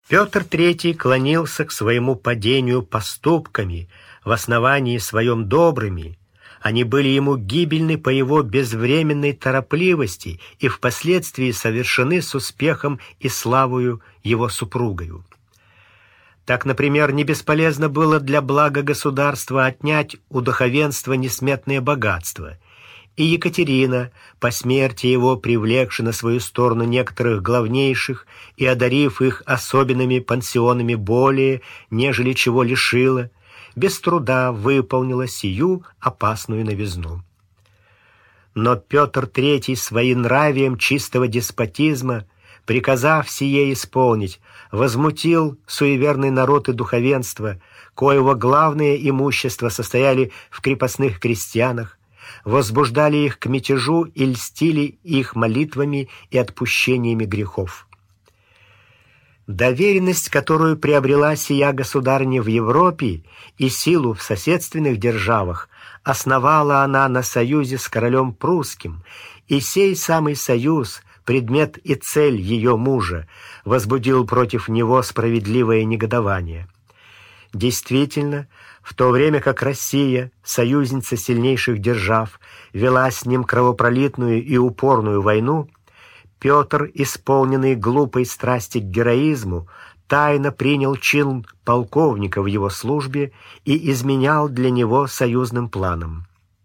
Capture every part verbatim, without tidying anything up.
Петр Третий клонился к своему падению поступками, в основании своем добрыми. Они были ему гибельны по его безвременной торопливости и впоследствии совершены с успехом и славою его супругою. Так, например, не бесполезно было для блага государства отнять у духовенства несметные богатства, и Екатерина, по смерти его привлекши на свою сторону некоторых главнейших и одарив их особенными пансионами более, нежели чего лишила, без труда выполнила сию опасную новизну. Но Петр Третий своенравием чистого деспотизма, приказав сие исполнить, возмутил суеверный народ и духовенство, коего главное имущество состояли в крепостных крестьянах, возбуждали их к мятежу и льстили их молитвами и отпущениями грехов. Доверенность, которую приобрела сия государыня в Европе и силу в соседственных державах, основала она на союзе с королем прусским, и сей самый союз, предмет и цель ее мужа, возбудил против него справедливое негодование. Действительно, в то время как Россия, союзница сильнейших держав, вела с ним кровопролитную и упорную войну, Петр, исполненный глупой страсти к героизму, тайно принял чин полковника в его службе и изменял для него союзным планом.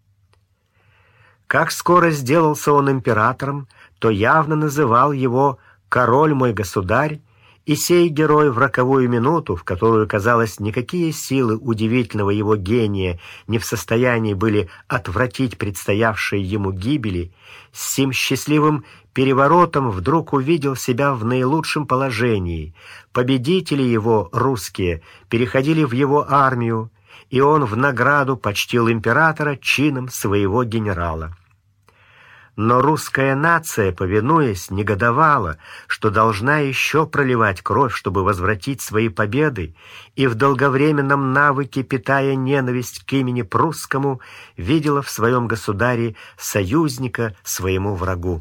Как скоро сделался он императором, то явно называл его «король мой государь», и сей герой в роковую минуту, в которую, казалось, никакие силы удивительного его гения не в состоянии были отвратить предстоявшей ему гибели, с сим счастливым переворотом вдруг увидел себя в наилучшем положении. Победители его, русские, переходили в его армию, и он в награду почтил императора чином своего генерала. Но русская нация, повинуясь, негодовала, что должна еще проливать кровь, чтобы возвратить свои победы, и в долговременном навыке, питая ненависть к имени прусскому, видела в своем государе союзника своему врагу.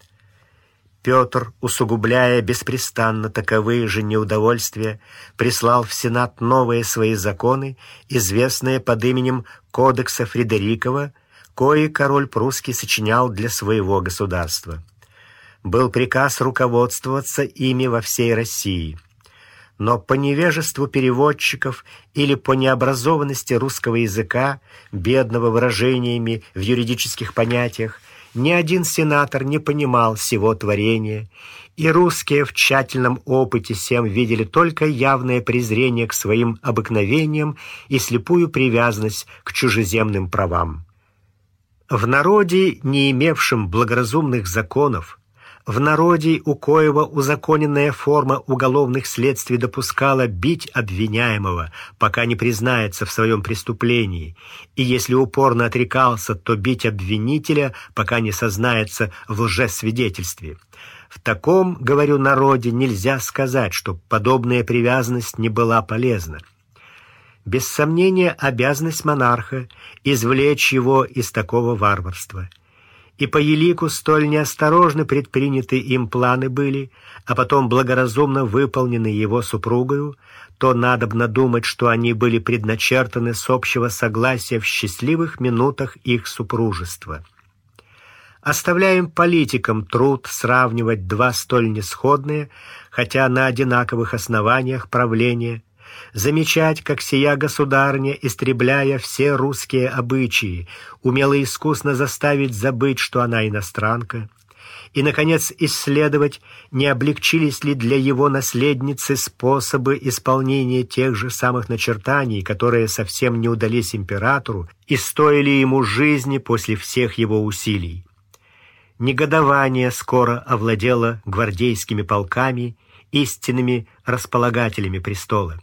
Петр, усугубляя беспрестанно таковые же неудовольствия, прислал в Сенат новые свои законы, известные под именем Кодекса Фредерикова, кои король прусский сочинял для своего государства. Был приказ руководствоваться ими во всей России. Но по невежеству переводчиков или по необразованности русского языка, бедного выражениями в юридических понятиях, ни один сенатор не понимал сего творения, и русские в тщательном опыте сем видели только явное презрение к своим обыкновениям и слепую привязанность к чужеземным правам. В народе, не имевшем благоразумных законов, в народе, у коего узаконенная форма уголовных следствий допускала бить обвиняемого, пока не признается в своем преступлении, и если упорно отрекался, то бить обвинителя, пока не сознается в лжесвидетельстве. В таком, говорю, народе нельзя сказать, что подобная привязанность не была полезна. Без сомнения, обязанность монарха извлечь его из такого варварства. И по елику столь неосторожно предприняты им планы были, а потом благоразумно выполнены его супругою, то надобно думать, что они были предначертаны с общего согласия в счастливых минутах их супружества. Оставляем политикам труд сравнивать два столь несходные, хотя на одинаковых основаниях правления, замечать, как сия государыня, истребляя все русские обычаи, умела искусно заставить забыть, что она иностранка, и, наконец, исследовать, не облегчились ли для его наследницы способы исполнения тех же самых начертаний, которые совсем не удались императору и стоили ему жизни после всех его усилий. Негодование скоро овладело гвардейскими полками, истинными располагателями престола.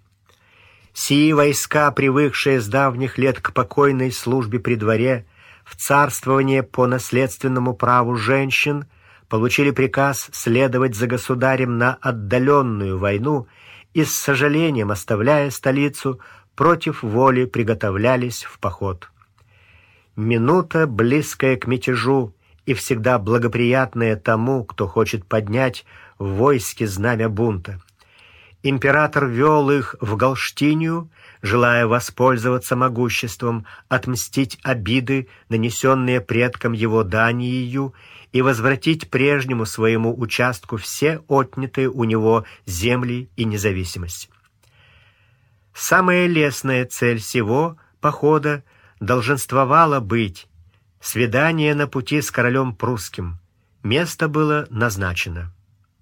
Сии войска, привыкшие с давних лет к покойной службе при дворе, в царствование по наследственному праву женщин, получили приказ следовать за государем на отдаленную войну и с сожалением, оставляя столицу, против воли приготовлялись в поход. Минута, близкая к мятежу и всегда благоприятная тому, кто хочет поднять в войске знамя бунта. Император вел их в Галштинию, желая воспользоваться могуществом, отмстить обиды, нанесенные предкам его Даниею, и возвратить прежнему своему участку все отнятые у него земли и независимость. Самая лестная цель сего похода долженствовала быть свидание на пути с королем прусским. Место было назначено.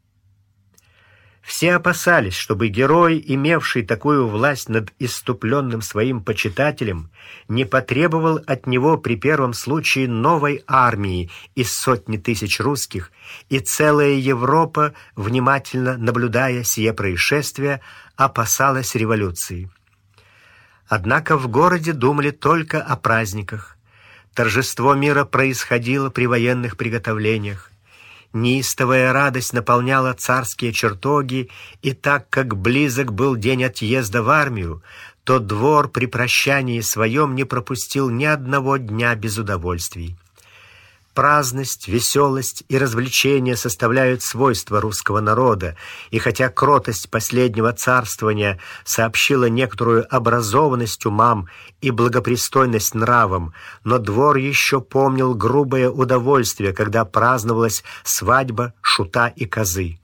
Все опасались, чтобы герой, имевший такую власть над исступленным своим почитателем, не потребовал от него при первом случае новой армии из сотни тысяч русских, и целая Европа, внимательно наблюдая сие происшествие, опасалась революции. Однако в городе думали только о праздниках. Торжество мира происходило при военных приготовлениях. Неистовая радость наполняла царские чертоги, и так как близок был день отъезда в армию, то двор при прощании своем не пропустил ни одного дня без удовольствий. Праздность, веселость и развлечения составляют свойства русского народа, и хотя кротость последнего царствования сообщила некоторую образованность умам и благопристойность нравам, но двор еще помнил грубое удовольствие, когда праздновалась свадьба шута и козы.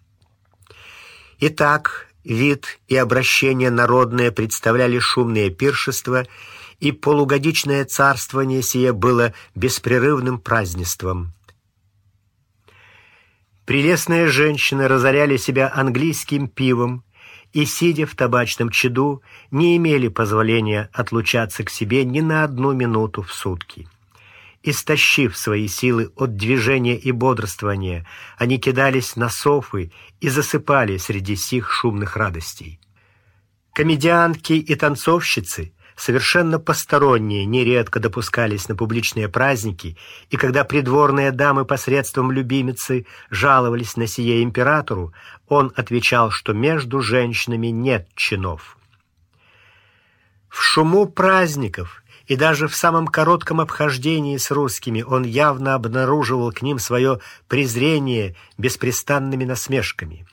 Итак, вид и обращение народное представляли шумные пиршества, и полугодичное царствование сие было беспрерывным празднеством. Прелестные женщины разоряли себя английским пивом и, сидя в табачном чаду, не имели позволения отлучаться к себе ни на одну минуту в сутки. Истощив свои силы от движения и бодрствования, они кидались на софы и засыпали среди сих шумных радостей. Комедиантки и танцовщицы, совершенно посторонние, нередко допускались на публичные праздники, и когда придворные дамы посредством любимицы жаловались на сие императору, он отвечал, что между женщинами нет чинов. В шуму праздников и даже в самом коротком обхождении с русскими он явно обнаруживал к ним свое презрение беспрестанными насмешками.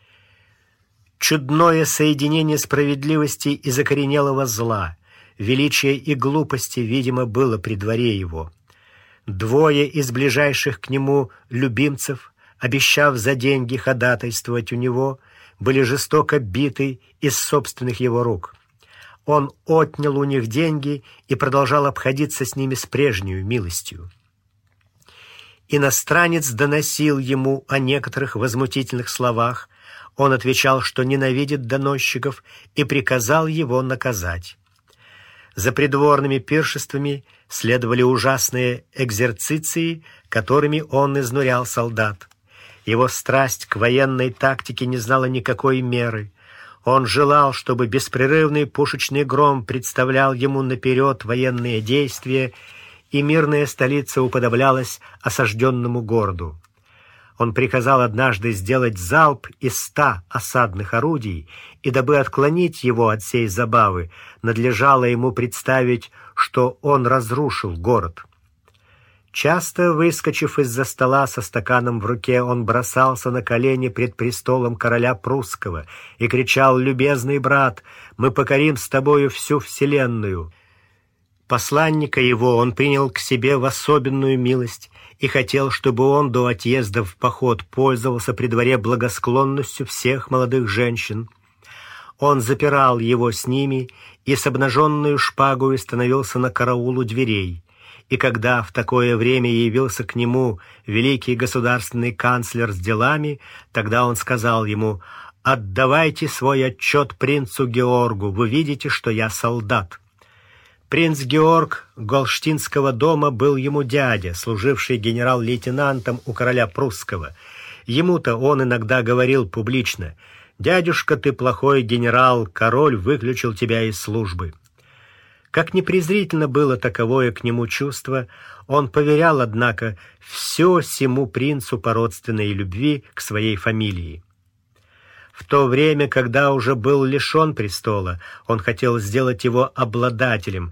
Чудное соединение справедливости и закоренелого зла, величия и глупости, видимо, было при дворе его. Двое из ближайших к нему любимцев, обещав за деньги ходатайствовать у него, были жестоко биты из собственных его рук. Он отнял у них деньги и продолжал обходиться с ними с прежней милостью. Иностранец доносил ему о некоторых возмутительных словах. Он отвечал, что ненавидит доносчиков, и приказал его наказать. За придворными пиршествами следовали ужасные экзерциции, которыми он изнурял солдат. Его страсть к военной тактике не знала никакой меры. Он желал, чтобы беспрерывный пушечный гром представлял ему наперед военные действия, и мирная столица уподоблялась осажденному городу. Он приказал однажды сделать залп из ста осадных орудий, и дабы отклонить его от сей забавы, надлежало ему представить, что он разрушил город. Часто, выскочив из-за стола со стаканом в руке, он бросался на колени пред престолом короля прусского и кричал: «Любезный брат, мы покорим с тобою всю вселенную». Посланника его он принял к себе в особенную милость и хотел, чтобы он до отъезда в поход пользовался при дворе благосклонностью всех молодых женщин. Он запирал его с ними и с обнаженную шпагою становился на караул у дверей. И когда в такое время явился к нему великий государственный канцлер с делами, тогда он сказал ему: «Отдавайте свой отчет принцу Георгу, вы видите, что я солдат». Принц Георг Голштинского дома был ему дядя, служивший генерал-лейтенантом у короля прусского. Ему-то он иногда говорил публично: «Дядюшка, ты плохой генерал, король выключил тебя из службы». Как ни презрительно было таковое к нему чувство, он поверял, однако, все сему принцу по родственной любви к своей фамилии. В то время, когда уже был лишен престола, он хотел сделать его обладателем,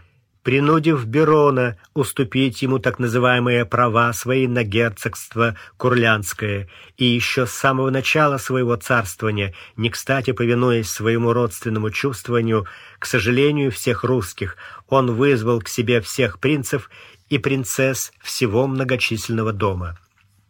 принудив Берона уступить ему так называемые права свои на герцогство Курлянское, и еще с самого начала своего царствования, не кстати повинуясь своему родственному чувствованию, к сожалению всех русских, он вызвал к себе всех принцев и принцесс всего многочисленного дома.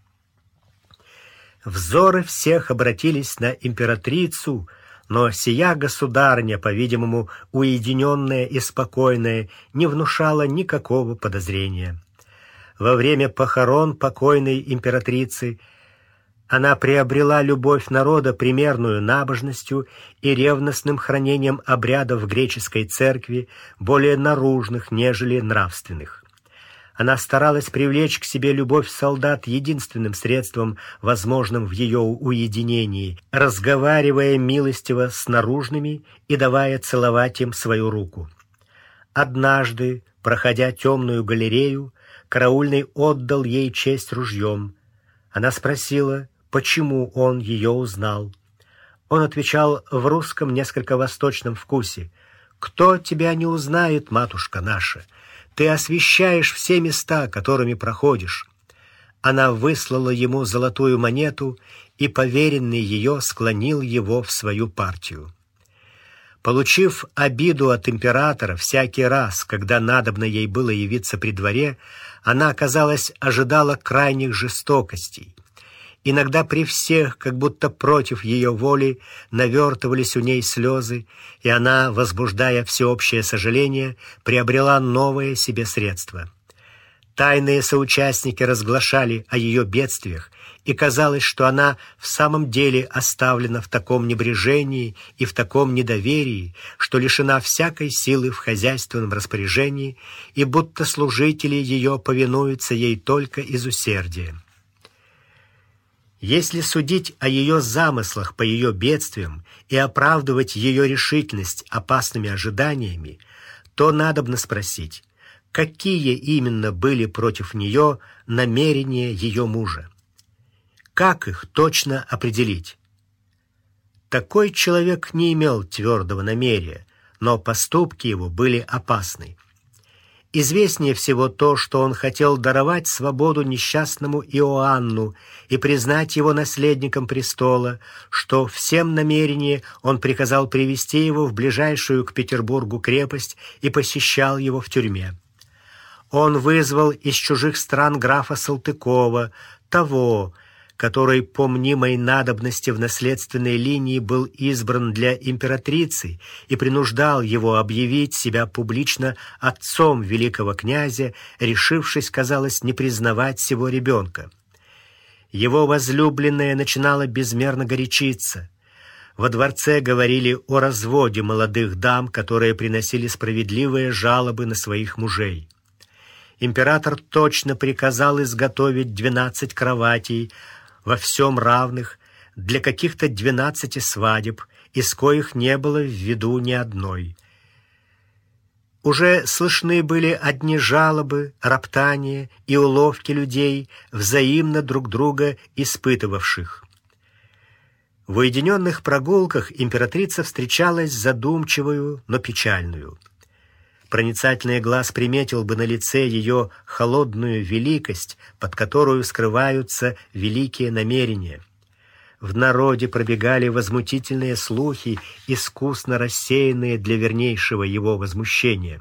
Взоры всех обратились на императрицу, но сия государня, по-видимому, уединенная и спокойная, не внушала никакого подозрения. Во время похорон покойной императрицы она приобрела любовь народа примерную набожностью и ревностным хранением обрядов греческой церкви, более наружных, нежели нравственных. Она старалась привлечь к себе любовь солдат единственным средством, возможным в ее уединении, разговаривая милостиво с наружными и давая целовать им свою руку. Однажды, проходя темную галерею, караульный отдал ей честь ружьем. Она спросила, почему он ее узнал. Он отвечал в русском несколько восточном вкусе: «Кто тебя не узнает, матушка наша? Ты освещаешь все места, которыми проходишь». Она выслала ему золотую монету, и поверенный ее склонил его в свою партию. Получив обиду от императора всякий раз, когда надобно ей было явиться при дворе, она, казалось, ожидала крайних жестокостей. Иногда при всех, как будто против ее воли, навертывались у ней слезы, и она, возбуждая всеобщее сожаление, приобрела новое себе средство. Тайные соучастники разглашали о ее бедствиях, и казалось, что она в самом деле оставлена в таком небрежении и в таком недоверии, что лишена всякой силы в хозяйственном распоряжении, и будто служители ее повинуются ей только из усердия. Если судить о ее замыслах по ее бедствиям и оправдывать ее решительность опасными ожиданиями, то надобно спросить, какие именно были против нее намерения ее мужа? Как их точно определить? Такой человек не имел твердого намерения, но поступки его были опасны. Известнее всего то, что он хотел даровать свободу несчастному Иоанну и признать его наследником престола, что всем намерение он приказал привести его в ближайшую к Петербургу крепость и посещал его в тюрьме. Он вызвал из чужих стран графа Салтыкова, того, который по мнимой надобности в наследственной линии был избран для императрицы, и принуждал его объявить себя публично отцом великого князя, решившись, казалось, не признавать сего ребенка. Его возлюбленная начинала безмерно горячиться. Во дворце говорили о разводе молодых дам, которые приносили справедливые жалобы на своих мужей. Император точно приказал изготовить двенадцать кроватей, во всем равных, для каких-то двенадцати свадеб, из коих не было в виду ни одной. Уже слышны были одни жалобы, роптания и уловки людей, взаимно друг друга испытывавших. В уединенных прогулках императрица встречалась задумчивую, но печальную. Проницательный глаз приметил бы на лице ее холодную великость, под которую скрываются великие намерения. В народе пробегали возмутительные слухи, искусно рассеянные для вернейшего его возмущения.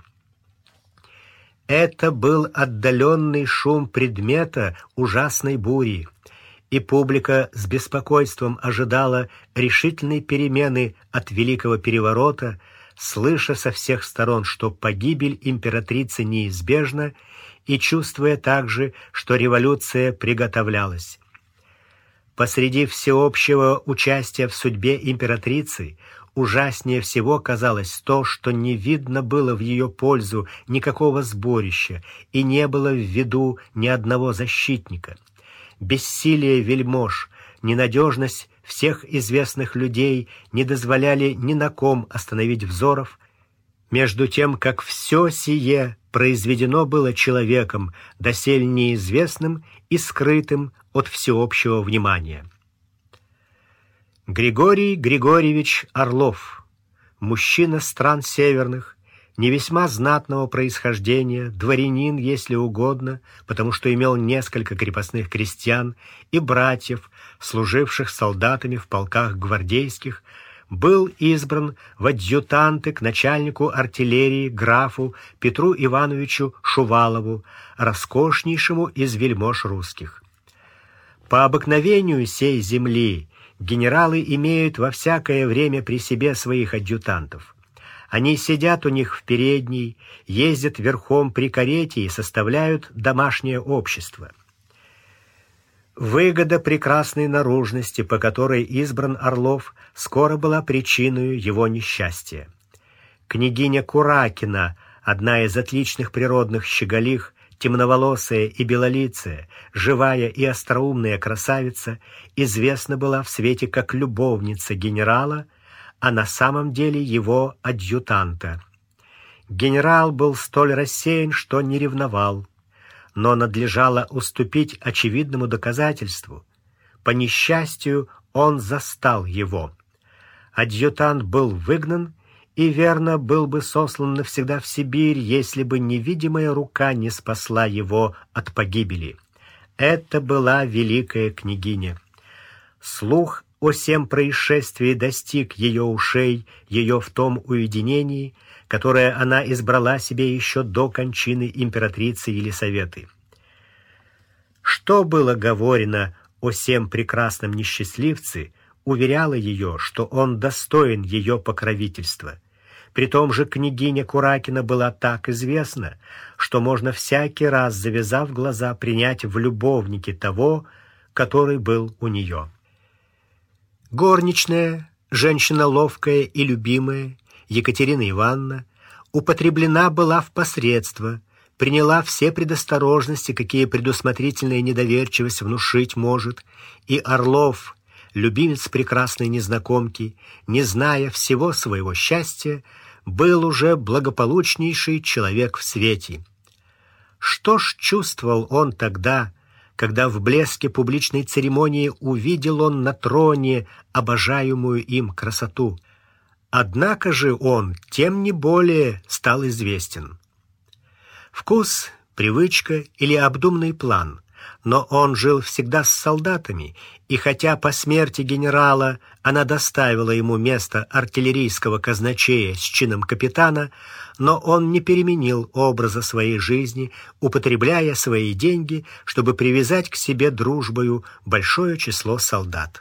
Это был отдаленный шум предмета ужасной бури, и публика с беспокойством ожидала решительной перемены от великого переворота, слыша со всех сторон, что погибель императрицы неизбежна, и чувствуя также, что революция приготовлялась. Посреди всеобщего участия в судьбе императрицы ужаснее всего казалось то, что не видно было в ее пользу никакого сборища и не было в виду ни одного защитника. Бессилие вельмож, ненадежность всех известных людей не дозволяли ни на ком остановить взоров, между тем, как все сие произведено было человеком, доселе неизвестным и скрытым от всеобщего внимания. Григорий Григорьевич Орлов, мужчина стран северных, не весьма знатного происхождения, дворянин, если угодно, потому что имел несколько крепостных крестьян и братьев, служивших солдатами в полках гвардейских, был избран в адъютанты к начальнику артиллерии графу Петру Ивановичу Шувалову, роскошнейшему из вельмож русских. По обыкновению сей земли генералы имеют во всякое время при себе своих адъютантов. Они сидят у них в передней, ездят верхом при карете и составляют домашнее общество. Выгода прекрасной наружности, по которой избран Орлов, скоро была причиной его несчастья. Княгиня Куракина, одна из отличных природных щеголих, темноволосая и белолицая, живая и остроумная красавица, известна была в свете как любовница генерала, а на самом деле его адъютанта. Генерал был столь рассеян, что не ревновал, но надлежало уступить очевидному доказательству. По несчастью, он застал его. Адъютант был выгнан и, верно, был бы сослан навсегда в Сибирь, если бы невидимая рука не спасла его от погибели. Это была великая княгиня. Слух о сем происшествии достиг ее ушей, ее в том уединении, которое она избрала себе еще до кончины императрицы Елисаветы. Что было говорено о сем прекрасном несчастливце, уверяло ее, что он достоин ее покровительства. При том же княгиня Куракина была так известна, что можно всякий раз, завязав глаза, принять в любовнике того, который был у нее. Горничная, женщина ловкая и любимая, Екатерина Ивановна, употреблена была в посредство, приняла все предосторожности, какие предусмотрительная недоверчивость внушить может, и Орлов, любимец прекрасной незнакомки, не зная всего своего счастья, был уже благополучнейший человек в свете. Что ж чувствовал он тогда, когда в блеске публичной церемонии увидел он на троне обожаемую им красоту? Однако же он тем не более стал известен. Вкус, привычка или обдуманный план, но он жил всегда с солдатами, и хотя по смерти генерала она доставила ему место артиллерийского казначея с чином капитана, но он не переменил образа своей жизни, употребляя свои деньги, чтобы привязать к себе дружбою большое число солдат.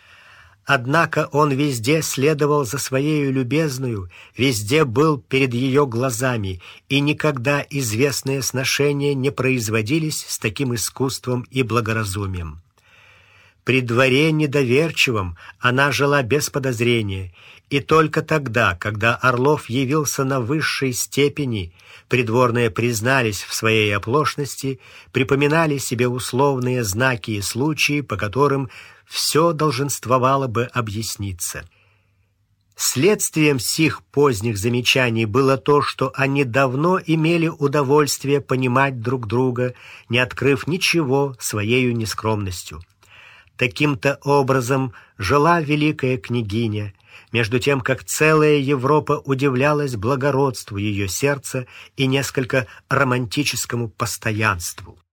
Однако он везде следовал за своею любезною, везде был перед ее глазами, и никогда известные сношения не производились с таким искусством и благоразумием. При дворе недоверчивом она жила без подозрения, и только тогда, когда Орлов явился на высшей степени, придворные признались в своей оплошности, припоминали себе условные знаки и случаи, по которым все долженствовало бы объясниться. Следствием сих поздних замечаний было то, что они давно имели удовольствие понимать друг друга, не открыв ничего своею нескромностью. Таким-то образом жила великая княгиня, между тем как целая Европа удивлялась благородству ее сердца и несколько романтическому постоянству.